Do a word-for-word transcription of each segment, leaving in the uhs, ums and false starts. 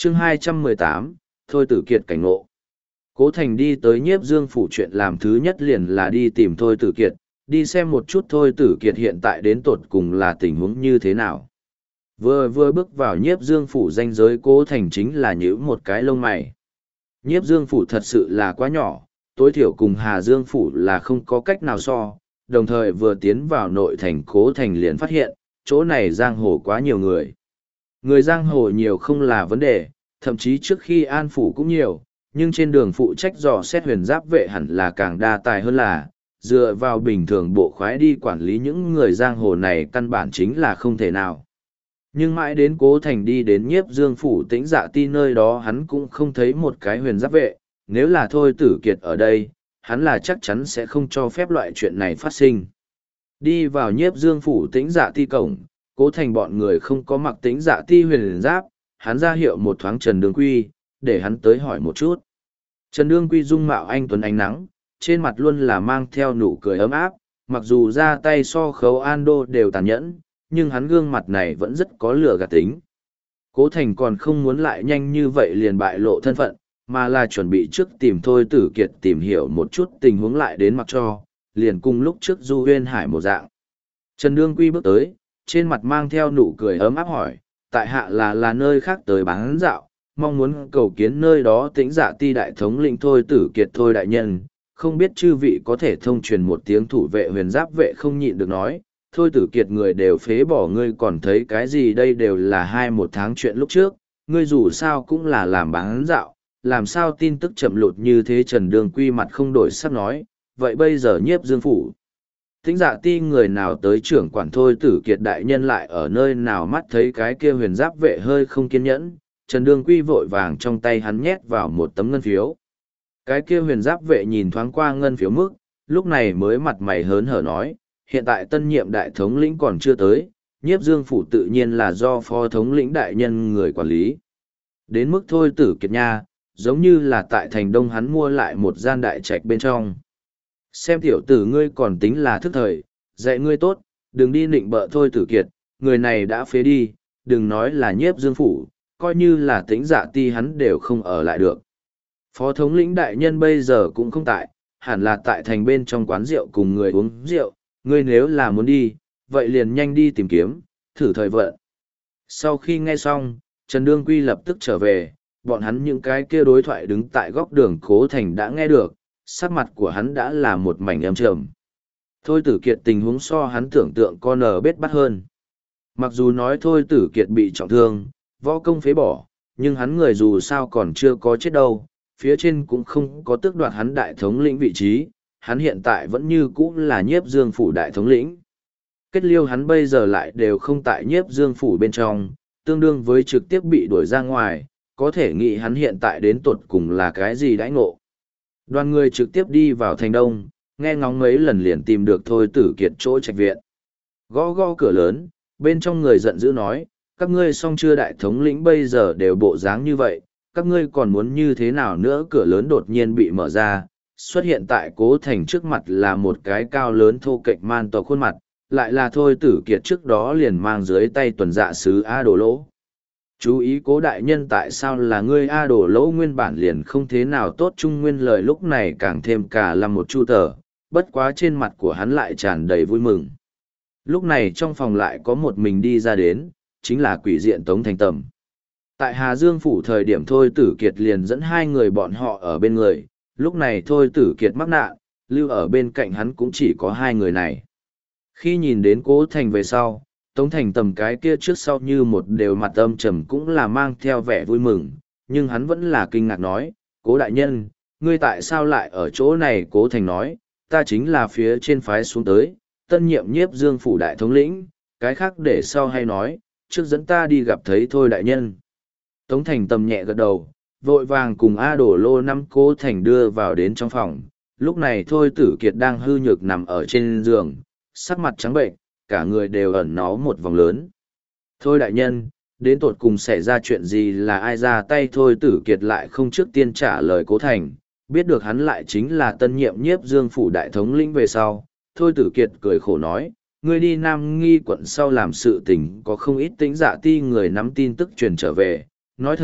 chương hai trăm mười tám, Thôi Tử Kiệt cảnh ngộ. Cố Thành đi tới Nhiếp Dương phủ, chuyện làm thứ nhất liền là đi tìm Thôi Tử Kiệt, đi xem một chút Thôi Tử Kiệt hiện tại đến tột cùng là tình huống như thế nào. Vừa vừa bước vào Nhiếp Dương phủ danh giới, Cố Thành chính là nhíu một cái lông mày. Nhiếp Dương phủ thật sự là quá nhỏ, tối thiểu cùng Hà Dương phủ là không có cách nào so, đồng thời vừa tiến vào nội thành, Cố Thành liền phát hiện, chỗ này giang hồ quá nhiều người. Người giang hồ nhiều không là vấn đề, thậm chí trước khi an phủ cũng nhiều, nhưng trên đường phụ trách dò xét huyền giáp vệ hẳn là càng đa tài hơn là, dựa vào bình thường bộ khoái đi quản lý những người giang hồ này căn bản chính là không thể nào. Nhưng mãi đến Cố Thành đi đến Nhiếp Dương phủ Tĩnh Dạ Ti nơi đó, hắn cũng không thấy một cái huyền giáp vệ, nếu là Thôi Tử Kiệt ở đây, hắn là chắc chắn sẽ không cho phép loại chuyện này phát sinh. Đi vào Nhiếp Dương phủ Tĩnh Dạ Ti cổng, Cố Thành bọn người không có mặc Tĩnh Dạ Ti huyền giáp, hắn ra hiệu một thoáng Trần Đường Quy, để hắn tới hỏi một chút. Trần Đường Quy dung mạo anh tuấn ánh nắng, trên mặt luôn là mang theo nụ cười ấm áp, mặc dù ra tay so Khấu An Đô đều tàn nhẫn, nhưng hắn gương mặt này vẫn rất có lửa gạt tính. Cố Thành còn không muốn lại nhanh như vậy liền bại lộ thân phận, mà là chuẩn bị trước tìm Thôi Tử Kiệt tìm hiểu một chút tình huống lại đến mặc cho, liền cùng lúc trước Du Huyên Hải một dạng. Trần Đường Quy bước tới, trên mặt mang theo nụ cười ấm áp hỏi, tại hạ là là nơi khác tới bán dạo, mong muốn cầu kiến nơi đó Tĩnh Dạ Ti đại thống lĩnh Thôi Tử Kiệt Thôi đại nhân, không biết chư vị có thể thông truyền một tiếng thủ vệ huyền giáp vệ không nhịn được nói, Thôi Tử Kiệt người đều phế bỏ ngươi còn thấy cái gì, đây đều là hai một tháng chuyện lúc trước, ngươi dù sao cũng là làm bán dạo, làm sao tin tức chậm lụt như thế. Trần Đường Quy mặt không đổi sắc nói, vậy bây giờ Nhiếp Dương phủ Tĩnh Dạ Ti người nào tới trưởng quản Thôi Tử Kiệt đại nhân lại ở nơi nào, mắt thấy cái kia huyền giáp vệ hơi không kiên nhẫn, Trần Đường Quy vội vàng trong tay hắn nhét vào một tấm ngân phiếu. Cái kia huyền giáp vệ nhìn thoáng qua ngân phiếu mức, lúc này mới mặt mày hớn hở nói, hiện tại tân nhiệm đại thống lĩnh còn chưa tới, Nhiếp Dương phủ tự nhiên là do phó thống lĩnh đại nhân người quản lý. Đến mức Thôi Tử Kiệt nha, giống như là tại thành đông hắn mua lại một gian đại trạch bên trong. Xem tiểu tử ngươi còn tính là thức thời, dạy ngươi tốt, đừng đi nịnh bợ Thôi Tử Kiệt, người này đã phế đi, đừng nói là Nhiếp Dương phủ, coi như là Tĩnh Dạ Ti hắn đều không ở lại được. Phó thống lĩnh đại nhân bây giờ cũng không tại, hẳn là tại thành bên trong quán rượu cùng người uống rượu, ngươi nếu là muốn đi, vậy liền nhanh đi tìm kiếm, thử thời vận. Sau khi nghe xong, Trần Đường Quy lập tức trở về, bọn hắn những cái kia đối thoại đứng tại góc đường Cố Thành đã nghe được, sắc mặt của hắn đã là một mảnh âm trầm. Thôi Tử Kiệt tình huống so hắn tưởng tượng con nở bết bắt hơn. Mặc dù nói Thôi Tử Kiệt bị trọng thương, võ công phế bỏ, nhưng hắn người dù sao còn chưa có chết đâu, phía trên cũng không có tước đoạt hắn đại thống lĩnh vị trí, hắn hiện tại vẫn như cũ là Nhiếp Dương phủ đại thống lĩnh. Kết liêu hắn bây giờ lại đều không tại Nhiếp Dương phủ bên trong, tương đương với trực tiếp bị đuổi ra ngoài, có thể nghĩ hắn hiện tại đến tột cùng là cái gì đãi ngộ. Đoàn người trực tiếp đi vào thành đông, nghe ngóng mấy lần liền tìm được Thôi Tử Kiệt chỗ trạch viện. Gõ gõ cửa lớn, bên trong người giận dữ nói, các ngươi xong chưa, đại thống lĩnh bây giờ đều bộ dáng như vậy, các ngươi còn muốn như thế nào nữa. Cửa lớn đột nhiên bị mở ra, xuất hiện tại Cố Thành trước mặt là một cái cao lớn thô kệch man tộc khuôn mặt, lại là Thôi Tử Kiệt trước đó liền mang dưới tay tuần dạ sứ A Đồ Lỗ. Chú ý Cố đại nhân, tại sao là ngươi? A Đồ Lỗ nguyên bản liền không thế nào tốt, trung nguyên lời lúc này càng thêm cả là một chu tờ, bất quá trên mặt của hắn lại tràn đầy vui mừng. Lúc này trong phòng lại có một mình đi ra đến, chính là quỷ diện Tống Thành Tầm. Tại Hà Dương phủ thời điểm Thôi Tử Kiệt liền dẫn hai người bọn họ ở bên người, lúc này Thôi Tử Kiệt mắc nạn, lưu ở bên cạnh hắn cũng chỉ có hai người này. Khi nhìn đến Cố Thành về sau, Tống Thành Tầm cái kia trước sau như một đều mặt âm trầm cũng là mang theo vẻ vui mừng, nhưng hắn vẫn là kinh ngạc nói, Cố đại nhân, ngươi tại sao lại ở chỗ này? Cố Thành nói, ta chính là phía trên phái xuống tới, tân nhiệm Nhiếp Dương phủ đại thống lĩnh, cái khác để sau hay nói, trước dẫn ta đi gặp thấy Thôi đại nhân. Tống Thành Tầm nhẹ gật đầu, vội vàng cùng A Đổ Lô năm Cố Thành đưa vào đến trong phòng. Lúc này Thôi Tử Kiệt đang hư nhược nằm ở trên giường, sắc mặt trắng bệnh, cả người đều ẩn nó một vòng lớn. Thôi đại nhân, đến tột cùng xảy ra chuyện gì, là ai ra tay? Thôi Tử Kiệt lại không trước tiên trả lời Cố Thành, biết được hắn lại chính là tân nhiệm Nhiếp Dương phủ đại thống lĩnh về sau. Thôi Tử Kiệt cười khổ nói, ngươi đi Nam Nghi quận sau làm sự tình có không ít Tĩnh Dạ Ti người nắm tin tức truyền trở về. Nói thật,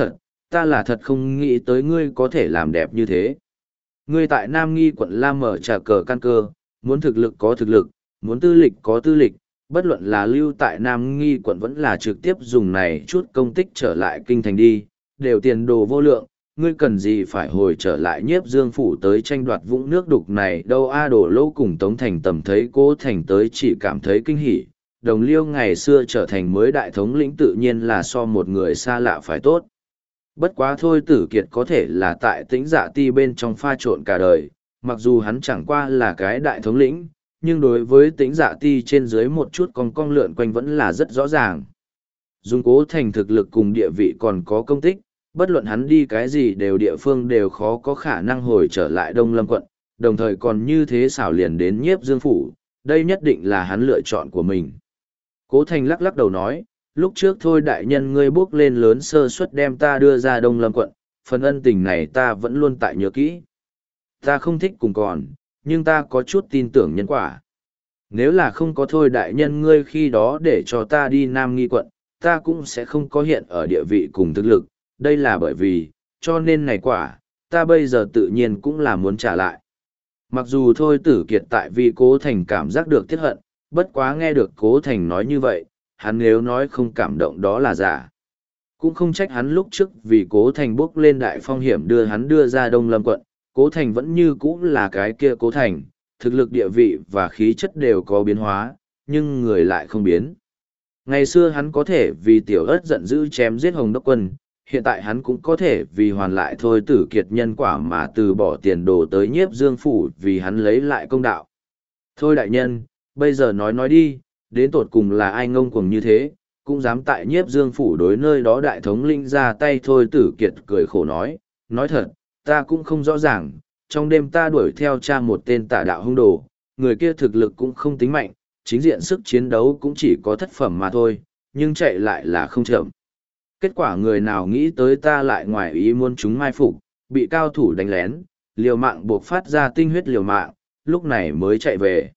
ta là thật không nghĩ tới ngươi có thể làm đẹp như thế. Ngươi tại Nam Nghi quận Lam mở trà cờ căn cơ, muốn thực lực có thực lực, muốn tư lịch có tư lịch, bất luận là lưu tại Nam Nghi quận vẫn là trực tiếp dùng này chút công tích trở lại kinh thành đi, đều tiền đồ vô lượng, ngươi cần gì phải hồi trở lại Nhiếp Dương phủ tới tranh đoạt vũng nước đục này đâu. A Đổ Lỗ cùng Tống Thành Tầm thấy Cố Thành tới chỉ cảm thấy kinh hỉ, Đồng Liêu ngày xưa trở thành mới đại thống lĩnh tự nhiên là so một người xa lạ phải tốt. Bất quá thôi Tử Kiệt có thể là tại Tĩnh Dạ Ti bên trong pha trộn cả đời, mặc dù hắn chẳng qua là cái đại thống lĩnh, nhưng đối với Tĩnh Dạ Ti trên dưới một chút con cong lượn quanh vẫn là rất rõ ràng. Dùng Cố Thành thực lực cùng địa vị còn có công tích, bất luận hắn đi cái gì đều địa phương đều khó có khả năng hồi trở lại Đông Lâm quận, đồng thời còn như thế xảo liền đến Nhiếp Dương phủ, đây nhất định là hắn lựa chọn của mình. Cố Thành lắc lắc đầu nói, lúc trước thôi đại nhân ngươi bước lên lớn sơ suất đem ta đưa ra Đông Lâm quận, phần ân tình này ta vẫn luôn tại nhớ kỹ. Ta không thích cùng còn, nhưng ta có chút tin tưởng nhân quả. Nếu là không có thôi đại nhân ngươi khi đó để cho ta đi Nam Nghi quận, ta cũng sẽ không có hiện ở địa vị cùng thực lực, đây là bởi vì, cho nên này quả, ta bây giờ tự nhiên cũng là muốn trả lại. Mặc dù thôi Tử Kiệt tại vì Cố Thành cảm giác được tiếc hận, bất quá nghe được Cố Thành nói như vậy, hắn nếu nói không cảm động đó là giả. Cũng không trách hắn lúc trước vì Cố Thành bước lên đại phong hiểm đưa hắn đưa ra Đông Lâm quận, Cố Thành vẫn như cũ là cái kia Cố Thành, thực lực địa vị và khí chất đều có biến hóa, nhưng người lại không biến. Ngày xưa hắn có thể vì tiểu ớt giận dữ chém giết Hồng Đốc Quân, hiện tại hắn cũng có thể vì hoàn lại thôi Tử Kiệt nhân quả mà từ bỏ tiền đồ tới Nhiếp Dương phủ vì hắn lấy lại công đạo. Thôi đại nhân, bây giờ nói nói đi, đến tột cùng là ai ngông cuồng như thế, cũng dám tại Nhiếp Dương phủ đối nơi đó đại thống linh ra tay. Thôi Tử Kiệt cười khổ nói, nói thật, ta cũng không rõ ràng, trong đêm ta đuổi theo cha một tên tà đạo hung đồ, người kia thực lực cũng không tính mạnh, chính diện sức chiến đấu cũng chỉ có thất phẩm mà thôi, nhưng chạy lại là không chậm. Kết quả người nào nghĩ tới ta lại ngoài ý muốn chúng mai phục, bị cao thủ đánh lén, liều mạng buộc phát ra tinh huyết liều mạng, lúc này mới chạy về.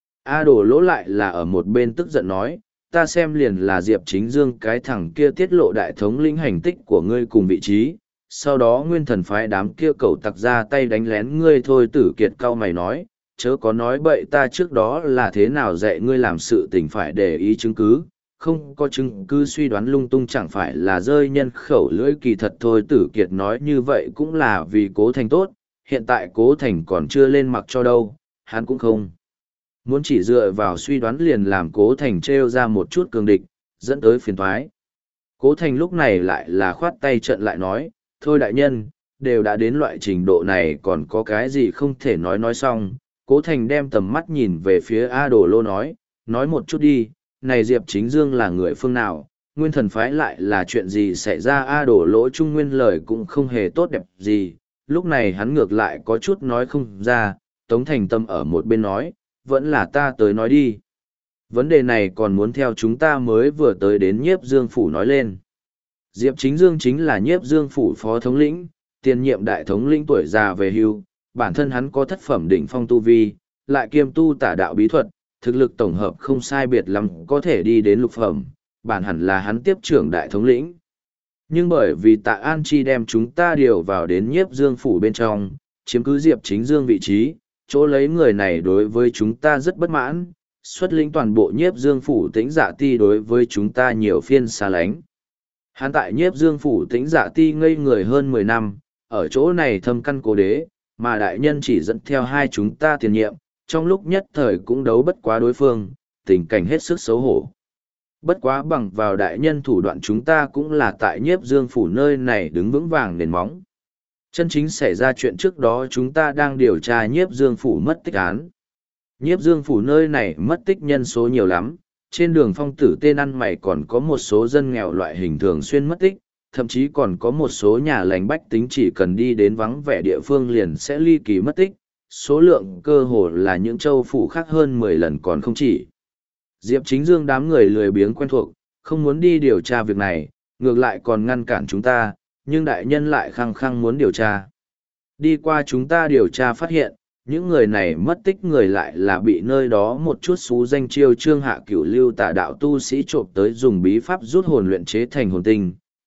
A Đổ Lỗ lại là ở một bên tức giận nói, ta xem liền là Diệp Chính Dương cái thằng kia tiết lộ đại thống lĩnh hành tích của ngươi cùng vị trí, sau đó nguyên thần phái đám kia cầu tặc ra tay đánh lén ngươi. Thôi Tử Kiệt cau mày nói, chớ có nói bậy, ta trước đó là thế nào dạy ngươi làm sự tình phải để ý chứng cứ, không có chứng cứ suy đoán lung tung chẳng phải là rơi nhân khẩu lưỡi. Kỳ thật Thôi Tử Kiệt nói như vậy cũng là vì Cố Thành tốt, hiện tại Cố Thành còn chưa lên mặc cho đâu, hắn cũng không muốn chỉ dựa vào suy đoán liền làm Cố Thành trêu ra một chút cường địch, dẫn tới phiền toái. Cố Thành lúc này lại là khoát tay trận lại nói, thôi đại nhân, đều đã đến loại trình độ này còn có cái gì không thể nói. Nói xong, Cố Thành đem tầm mắt nhìn về phía A Đổ Lỗ nói, nói một chút đi, này Diệp Chính Dương là người phương nào, nguyên thần phái lại là chuyện gì xảy ra. A Đổ Lỗ trung nguyên lời cũng không hề tốt đẹp gì, lúc này hắn ngược lại có chút nói không ra. Tống Thành Tâm ở một bên nói, vẫn là ta tới nói đi. Vấn đề này còn muốn theo chúng ta mới vừa tới đến Nhiếp Dương phủ nói lên. Diệp Chính Dương chính là Nhiếp Dương phủ phó thống lĩnh, tiền nhiệm đại thống lĩnh tuổi già về hưu, bản thân hắn có thất phẩm đỉnh phong tu vi, lại kiêm tu tả đạo bí thuật, thực lực tổng hợp không sai biệt lắm có thể đi đến lục phẩm, bản hẳn là hắn tiếp trưởng đại thống lĩnh. Nhưng bởi vì Tạ An Chi đem chúng ta điều vào đến Nhiếp Dương phủ bên trong, chiếm cứ Diệp Chính Dương vị trí, chỗ lấy người này đối với chúng ta rất bất mãn, xuất lĩnh toàn bộ Nhiếp Dương phủ Tĩnh Dạ Ti đối với chúng ta nhiều phiên xa lánh. Hắn tại Nhiếp Dương phủ Tĩnh Dạ Ti ngây người hơn mười năm, ở chỗ này thâm căn cố đế, mà đại nhân chỉ dẫn theo hai chúng ta tiền nhiệm, trong lúc nhất thời cũng đấu bất quá đối phương, tình cảnh hết sức xấu hổ. Bất quá bằng vào đại nhân thủ đoạn chúng ta cũng là tại Nhiếp Dương phủ nơi này đứng vững vàng nền móng. Chân chính xảy ra chuyện trước đó chúng ta đang điều tra Nhiếp Dương phủ mất tích án. Nhiếp Dương phủ nơi này mất tích nhân số nhiều lắm, trên đường phong tử tên ăn mày còn có một số dân nghèo loại hình thường xuyên mất tích, thậm chí còn có một số nhà lành bách tính chỉ cần đi đến vắng vẻ địa phương liền sẽ ly kỳ mất tích, số lượng cơ hồ là những châu phủ khác hơn mười lần còn không chỉ. Diệp Chính Dương đám người lười biếng quen thuộc, không muốn đi điều tra việc này, ngược lại còn ngăn cản chúng ta, nhưng đại nhân lại khăng khăng muốn điều tra. Đi qua chúng ta điều tra phát hiện, những người này mất tích người lại là bị nơi đó một chút xú danh chiêu trương hạ cửu lưu tà đạo tu sĩ trộm tới dùng bí pháp rút hồn luyện chế thành hồn tinh,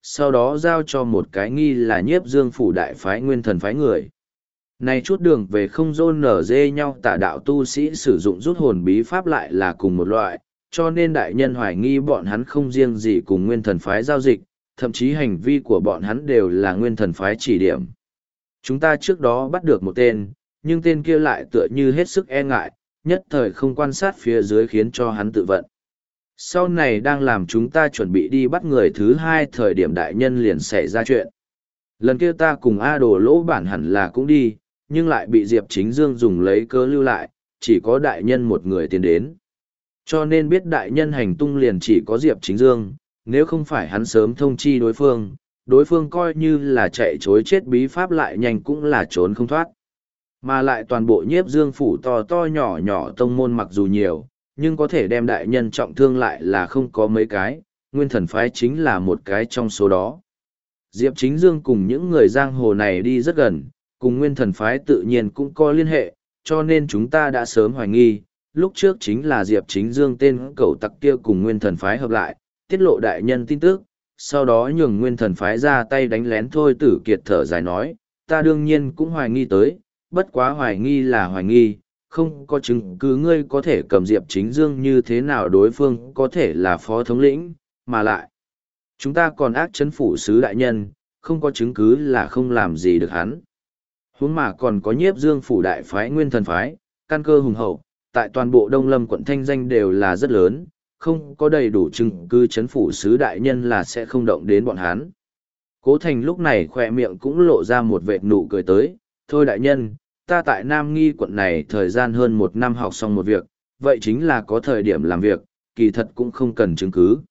sau đó giao cho một cái nghi là nhiếp dương phủ đại phái nguyên thần phái người. Này chút đường về không rôn nở dê nhau tả đạo tu sĩ sử dụng rút hồn bí pháp lại là cùng một loại, cho nên đại nhân hoài nghi bọn hắn không riêng gì cùng nguyên thần phái giao dịch, thậm chí hành vi của bọn hắn đều là nguyên thần phái chỉ điểm. Chúng ta trước đó bắt được một tên, nhưng tên kia lại tựa như hết sức e ngại, nhất thời không quan sát phía dưới khiến cho hắn tự vận. Sau này đang làm chúng ta chuẩn bị đi bắt người thứ hai thời điểm đại nhân liền xảy ra chuyện. Lần kia ta cùng A Đồ Lỗ bản hẳn là cũng đi, nhưng lại bị Diệp Chính Dương dùng lấy cớ lưu lại, chỉ có đại nhân một người tiến đến. Cho nên biết đại nhân hành tung liền chỉ có Diệp Chính Dương, nếu không phải hắn sớm thông chi đối phương, đối phương coi như là chạy chối chết bí pháp lại nhanh cũng là trốn không thoát. Mà lại toàn bộ nhiếp dương phủ to to nhỏ nhỏ tông môn mặc dù nhiều, nhưng có thể đem đại nhân trọng thương lại là không có mấy cái, nguyên thần phái chính là một cái trong số đó. Diệp Chính Dương cùng những người giang hồ này đi rất gần, cùng nguyên thần phái tự nhiên cũng có liên hệ, cho nên chúng ta đã sớm hoài nghi, lúc trước chính là Diệp Chính Dương tên cẩu tặc kia cùng nguyên thần phái hợp lại, tiết lộ đại nhân tin tức, sau đó nhường nguyên thần phái ra tay đánh lén thôi. Tử Kiệt thở dài nói, ta đương nhiên cũng hoài nghi tới, bất quá hoài nghi là hoài nghi, không có chứng cứ ngươi có thể cầm Diệp Chính Dương như thế nào đối phương có thể là phó thống lĩnh, mà lại. Chúng ta còn ác chấn phủ sứ đại nhân, không có chứng cứ là không làm gì được hắn. Huống mà còn có nhiếp dương phủ đại phái nguyên thần phái, căn cơ hùng hậu, tại toàn bộ Đông Lâm quận thanh danh đều là rất lớn, không có đầy đủ chứng cứ chấn phủ sứ đại nhân là sẽ không động đến bọn hắn. Cố Thành lúc này khỏe miệng cũng lộ ra một vệt nụ cười tới, thôi đại nhân, ta tại Nam Nghi quận này thời gian hơn một năm học xong một việc, vậy chính là có thời điểm làm việc, kỳ thật cũng không cần chứng cứ.